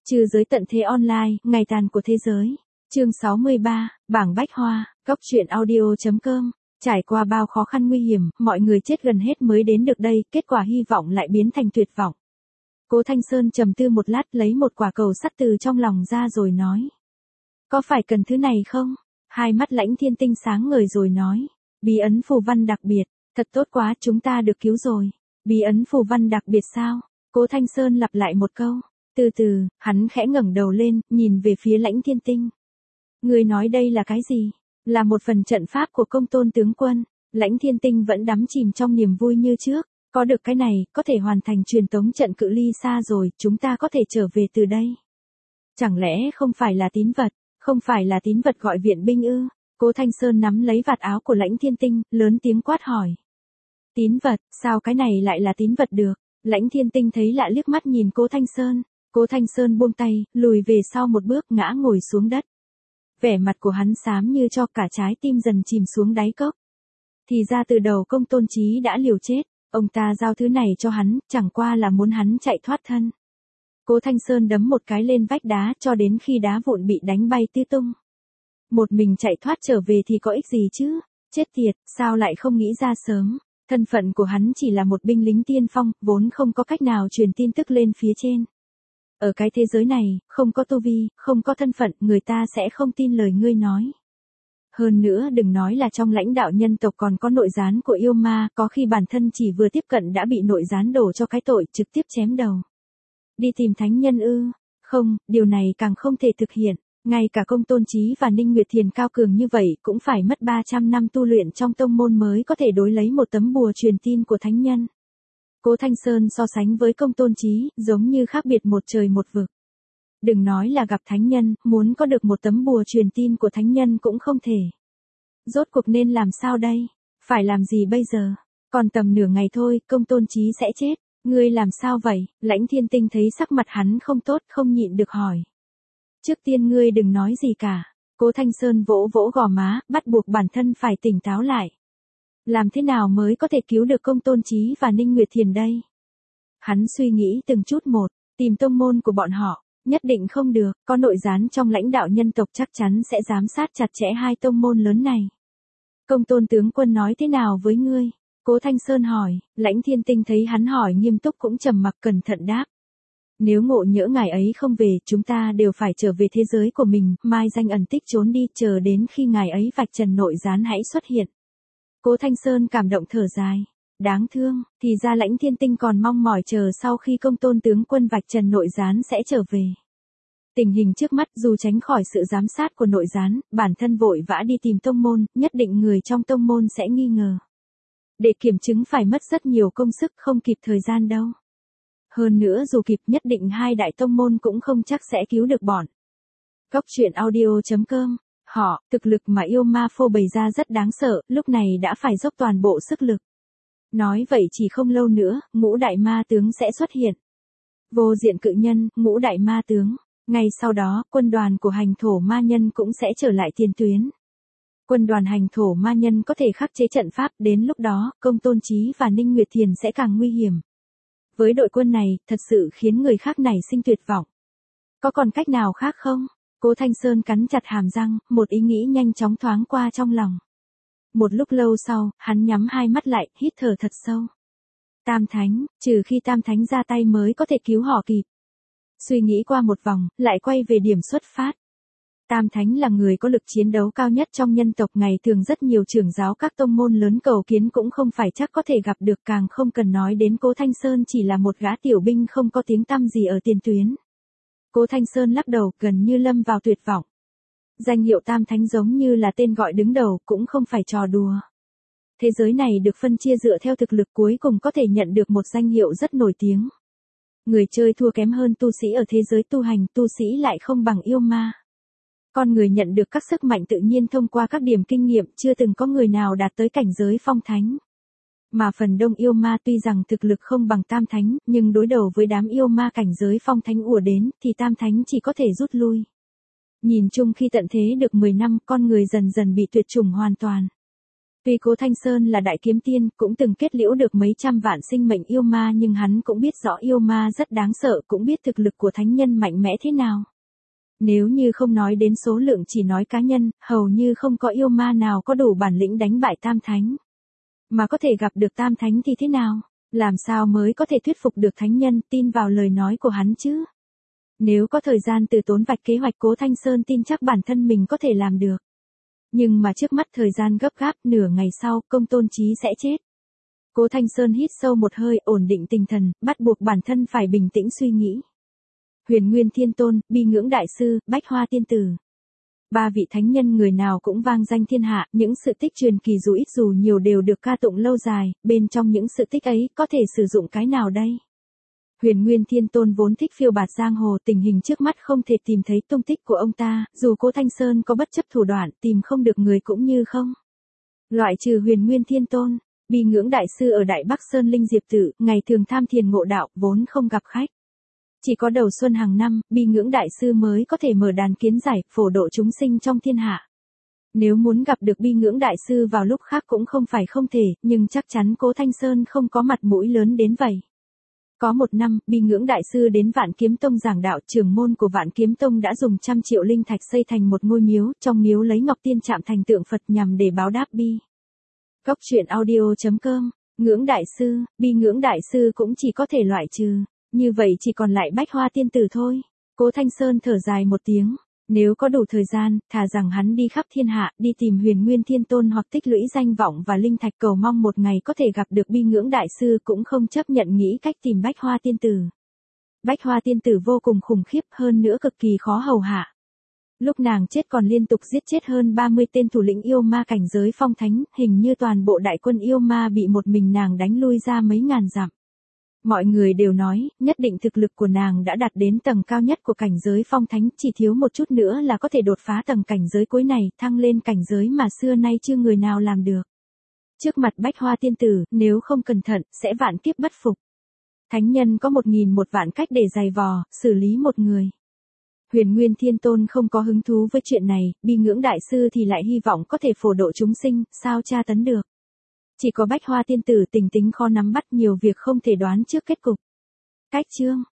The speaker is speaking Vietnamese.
Trừ giới tận thế online, ngày tàn của thế giới. Chương 63, bảng bách hoa, góc truyện audio.com. Trải qua bao khó khăn nguy hiểm, mọi người chết gần hết mới đến được đây, kết quả hy vọng lại biến thành tuyệt vọng. Cố Thanh Sơn trầm tư một lát, lấy một quả cầu sắt từ trong lòng ra rồi nói. Có phải cần thứ này không? Hai mắt Lãnh Thiên Tinh sáng ngời rồi nói. Bí ấn phù văn đặc biệt, thật tốt quá, chúng ta được cứu rồi. Bí ấn phù văn đặc biệt sao? Cố Thanh Sơn lặp lại một câu. Từ từ, hắn khẽ ngẩng đầu lên, nhìn về phía Lãnh Thiên Tinh. Người nói đây là cái gì? Là một phần trận pháp của Công Tôn tướng quân. Lãnh Thiên Tinh vẫn đắm chìm trong niềm vui như trước. Có được cái này, có thể hoàn thành truyền tống trận cự ly xa rồi, chúng ta có thể trở về từ đây. Chẳng lẽ không phải là tín vật? Không phải là tín vật gọi viện binh ư? Cố Thanh Sơn nắm lấy vạt áo của Lãnh Thiên Tinh, lớn tiếng quát hỏi. Tín vật, sao cái này lại là tín vật được? Lãnh Thiên Tinh thấy lạ liếc mắt nhìn Cố Thanh Sơn. Cố Thanh Sơn buông tay, lùi về sau một bước, ngã ngồi xuống đất. Vẻ mặt của hắn xám như cho, cả trái tim dần chìm xuống đáy cốc. Thì ra từ đầu Công Tôn Chí đã liều chết, ông ta giao thứ này cho hắn, chẳng qua là muốn hắn chạy thoát thân. Cố Thanh Sơn đấm một cái lên vách đá cho đến khi đá vụn bị đánh bay tứ tung. Một mình chạy thoát trở về thì có ích gì chứ? Chết tiệt, sao lại không nghĩ ra sớm? Thân phận của hắn chỉ là một binh lính tiên phong, vốn không có cách nào truyền tin tức lên phía trên. Ở cái thế giới này, không có tu vi, không có thân phận, người ta sẽ không tin lời ngươi nói. Hơn nữa đừng nói là trong lãnh đạo nhân tộc còn có nội gián của yêu ma, có khi bản thân chỉ vừa tiếp cận đã bị nội gián đổ cho cái tội trực tiếp chém đầu. Đi tìm thánh nhân ư? Không, điều này càng không thể thực hiện. Ngay cả Công Tôn Chí và Ninh Nguyệt Thiền cao cường như vậy cũng phải mất 300 năm tu luyện trong tông môn mới có thể đối lấy một tấm bùa truyền tin của thánh nhân. Cố Thanh Sơn so sánh với Công Tôn Chí, giống như khác biệt một trời một vực. Đừng nói là gặp thánh nhân, muốn có được một tấm bùa truyền tin của thánh nhân cũng không thể. Rốt cuộc nên làm sao đây? Phải làm gì bây giờ? Còn tầm nửa ngày thôi, Công Tôn Chí sẽ chết. Ngươi làm sao vậy? Lãnh Thiên Tinh thấy sắc mặt hắn không tốt, không nhịn được hỏi. Trước tiên ngươi đừng nói gì cả. Cố Thanh Sơn vỗ vỗ gò má, bắt buộc bản thân phải tỉnh táo lại. Làm thế nào mới có thể cứu được Công Tôn Chí và Ninh Nguyệt Thiền đây? Hắn suy nghĩ từng chút một, tìm tông môn của bọn họ, nhất định không được, có nội gián trong lãnh đạo nhân tộc chắc chắn sẽ giám sát chặt chẽ hai tông môn lớn này. Công Tôn tướng quân nói thế nào với ngươi? Cố Thanh Sơn hỏi. Lãnh Thiên Tinh thấy hắn hỏi nghiêm túc cũng trầm mặc cẩn thận đáp. Nếu ngộ nhỡ ngày ấy không về, chúng ta đều phải trở về thế giới của mình, mai danh ẩn tích trốn đi, chờ đến khi ngày ấy vạch trần nội gián hãy xuất hiện. Cố Thanh Sơn cảm động thở dài. Đáng thương, thì ra Lãnh Thiên Tinh còn mong mỏi chờ sau khi Công Tôn tướng quân vạch trần nội gián sẽ trở về. Tình hình trước mắt dù tránh khỏi sự giám sát của nội gián, bản thân vội vã đi tìm tông môn, nhất định người trong tông môn sẽ nghi ngờ. Để kiểm chứng phải mất rất nhiều công sức, không kịp thời gian đâu. Hơn nữa dù kịp nhất định hai đại tông môn cũng không chắc sẽ cứu được bọn. Góc truyện audio.com. Họ, thực lực mà yêu ma phô bày ra rất đáng sợ, lúc này đã phải dốc toàn bộ sức lực. Nói vậy chỉ không lâu nữa, ngũ đại ma tướng sẽ xuất hiện. Vô diện cự nhân, ngũ đại ma tướng. Ngay sau đó, quân đoàn của hành thổ ma nhân cũng sẽ trở lại tiền tuyến. Quân đoàn hành thổ ma nhân có thể khắc chế trận pháp, đến lúc đó, Công Tôn Chí và Ninh Nguyệt Thiền sẽ càng nguy hiểm. Với đội quân này, thật sự khiến người khác nảy sinh tuyệt vọng. Có còn cách nào khác không? Cố Thanh Sơn cắn chặt hàm răng, một ý nghĩ nhanh chóng thoáng qua trong lòng. Một lúc lâu sau, hắn nhắm hai mắt lại, hít thở thật sâu. Tam Thánh, trừ khi Tam Thánh ra tay mới có thể cứu họ kịp. Suy nghĩ qua một vòng, lại quay về điểm xuất phát. Tam Thánh là người có lực chiến đấu cao nhất trong nhân tộc, ngày thường rất nhiều trưởng giáo các tông môn lớn cầu kiến cũng không phải chắc có thể gặp được, càng không cần nói đến Cố Thanh Sơn chỉ là một gã tiểu binh không có tiếng tăm gì ở tiền tuyến. Cố Thanh Sơn lắc đầu, gần như lâm vào tuyệt vọng. Danh hiệu Tam Thánh giống như là tên gọi đứng đầu, cũng không phải trò đùa. Thế giới này được phân chia dựa theo thực lực, cuối cùng có thể nhận được một danh hiệu rất nổi tiếng. Người chơi thua kém hơn tu sĩ ở thế giới tu hành, tu sĩ lại không bằng yêu ma. Con người nhận được các sức mạnh tự nhiên thông qua các điểm kinh nghiệm, chưa từng có người nào đạt tới cảnh giới phong thánh. Mà phần đông yêu ma tuy rằng thực lực không bằng Tam Thánh, nhưng đối đầu với đám yêu ma cảnh giới phong thánh ùa đến, thì Tam Thánh chỉ có thể rút lui. Nhìn chung khi tận thế được 10 năm, con người dần dần bị tuyệt chủng hoàn toàn. Tuy Cố Thanh Sơn là đại kiếm tiên, cũng từng kết liễu được mấy trăm vạn sinh mệnh yêu ma, nhưng hắn cũng biết rõ yêu ma rất đáng sợ, cũng biết thực lực của thánh nhân mạnh mẽ thế nào. Nếu như không nói đến số lượng, chỉ nói cá nhân, hầu như không có yêu ma nào có đủ bản lĩnh đánh bại Tam Thánh. Mà có thể gặp được Tam Thánh thì thế nào? Làm sao mới có thể thuyết phục được thánh nhân tin vào lời nói của hắn chứ? Nếu có thời gian từ tốn vạch kế hoạch, Cố Thanh Sơn tin chắc bản thân mình có thể làm được. Nhưng mà trước mắt thời gian gấp gáp, nửa ngày sau, Công Tôn Chí sẽ chết. Cố Thanh Sơn hít sâu một hơi, ổn định tinh thần, bắt buộc bản thân phải bình tĩnh suy nghĩ. Huyền Nguyên Thiên Tôn, Bi Ngưỡng Đại Sư, Bách Hoa Tiên Tử. Ba vị thánh nhân người nào cũng vang danh thiên hạ, những sự tích truyền kỳ dù ít dù nhiều đều được ca tụng lâu dài, bên trong những sự tích ấy có thể sử dụng cái nào đây? Huyền Nguyên Thiên Tôn vốn thích phiêu bạt giang hồ, tình hình trước mắt không thể tìm thấy tung tích của ông ta, dù Cố Thanh Sơn có bất chấp thủ đoạn, tìm không được người cũng như không. Loại trừ Huyền Nguyên Thiên Tôn, Bi Ngưỡng Đại Sư ở Đại Bắc Sơn Linh Diệp Tự, ngày thường tham thiền ngộ đạo, vốn không gặp khách. Chỉ có đầu xuân hàng năm, Bi Ngưỡng Đại Sư mới có thể mở đàn kiến giải, phổ độ chúng sinh trong thiên hạ. Nếu muốn gặp được Bi Ngưỡng Đại Sư vào lúc khác cũng không phải không thể, nhưng chắc chắn Cố Thanh Sơn không có mặt mũi lớn đến vậy. Có một năm, Bi Ngưỡng Đại Sư đến Vạn Kiếm Tông giảng đạo, trưởng môn của Vạn Kiếm Tông đã dùng 100 triệu linh thạch xây thành một ngôi miếu, trong miếu lấy ngọc tiên chạm thành tượng Phật nhằm để báo đáp Bi. Góc truyện audio.com, Ngưỡng Đại Sư, Bi Ngưỡng Đại Sư cũng chỉ có thể loại trừ, như vậy chỉ còn lại Bách Hoa Tiên Tử thôi. Cố Thanh Sơn thở dài một tiếng. Nếu có đủ thời gian, thà rằng hắn đi khắp thiên hạ, đi tìm Huyền Nguyên Thiên Tôn hoặc tích lũy danh vọng và linh thạch, cầu mong một ngày có thể gặp được Bi Ngưỡng Đại Sư, cũng không chấp nhận nghĩ cách tìm Bách Hoa Tiên Tử. Bách Hoa Tiên Tử vô cùng khủng khiếp, hơn nữa cực kỳ khó hầu hạ. Lúc nàng chết còn liên tục giết chết hơn 30 tên thủ lĩnh yêu ma cảnh giới phong thánh, hình như toàn bộ đại quân yêu ma bị một mình nàng đánh lui ra mấy ngàn dặm. Mọi người đều nói, nhất định thực lực của nàng đã đạt đến tầng cao nhất của cảnh giới phong thánh, chỉ thiếu một chút nữa là có thể đột phá tầng cảnh giới cuối này, thăng lên cảnh giới mà xưa nay chưa người nào làm được. Trước mặt Bách Hoa Tiên Tử, nếu không cẩn thận, sẽ vạn kiếp bất phục. Thánh nhân có 1001 vạn cách để giày vò, xử lý một người. Huyền Nguyên Thiên Tôn không có hứng thú với chuyện này, Bi Ngưỡng Đại Sư thì lại hy vọng có thể phổ độ chúng sinh, sao tra tấn được. Chỉ có Bách Hoa Tiên Tử tình tính khó nắm bắt, nhiều việc không thể đoán trước kết cục. Cách chương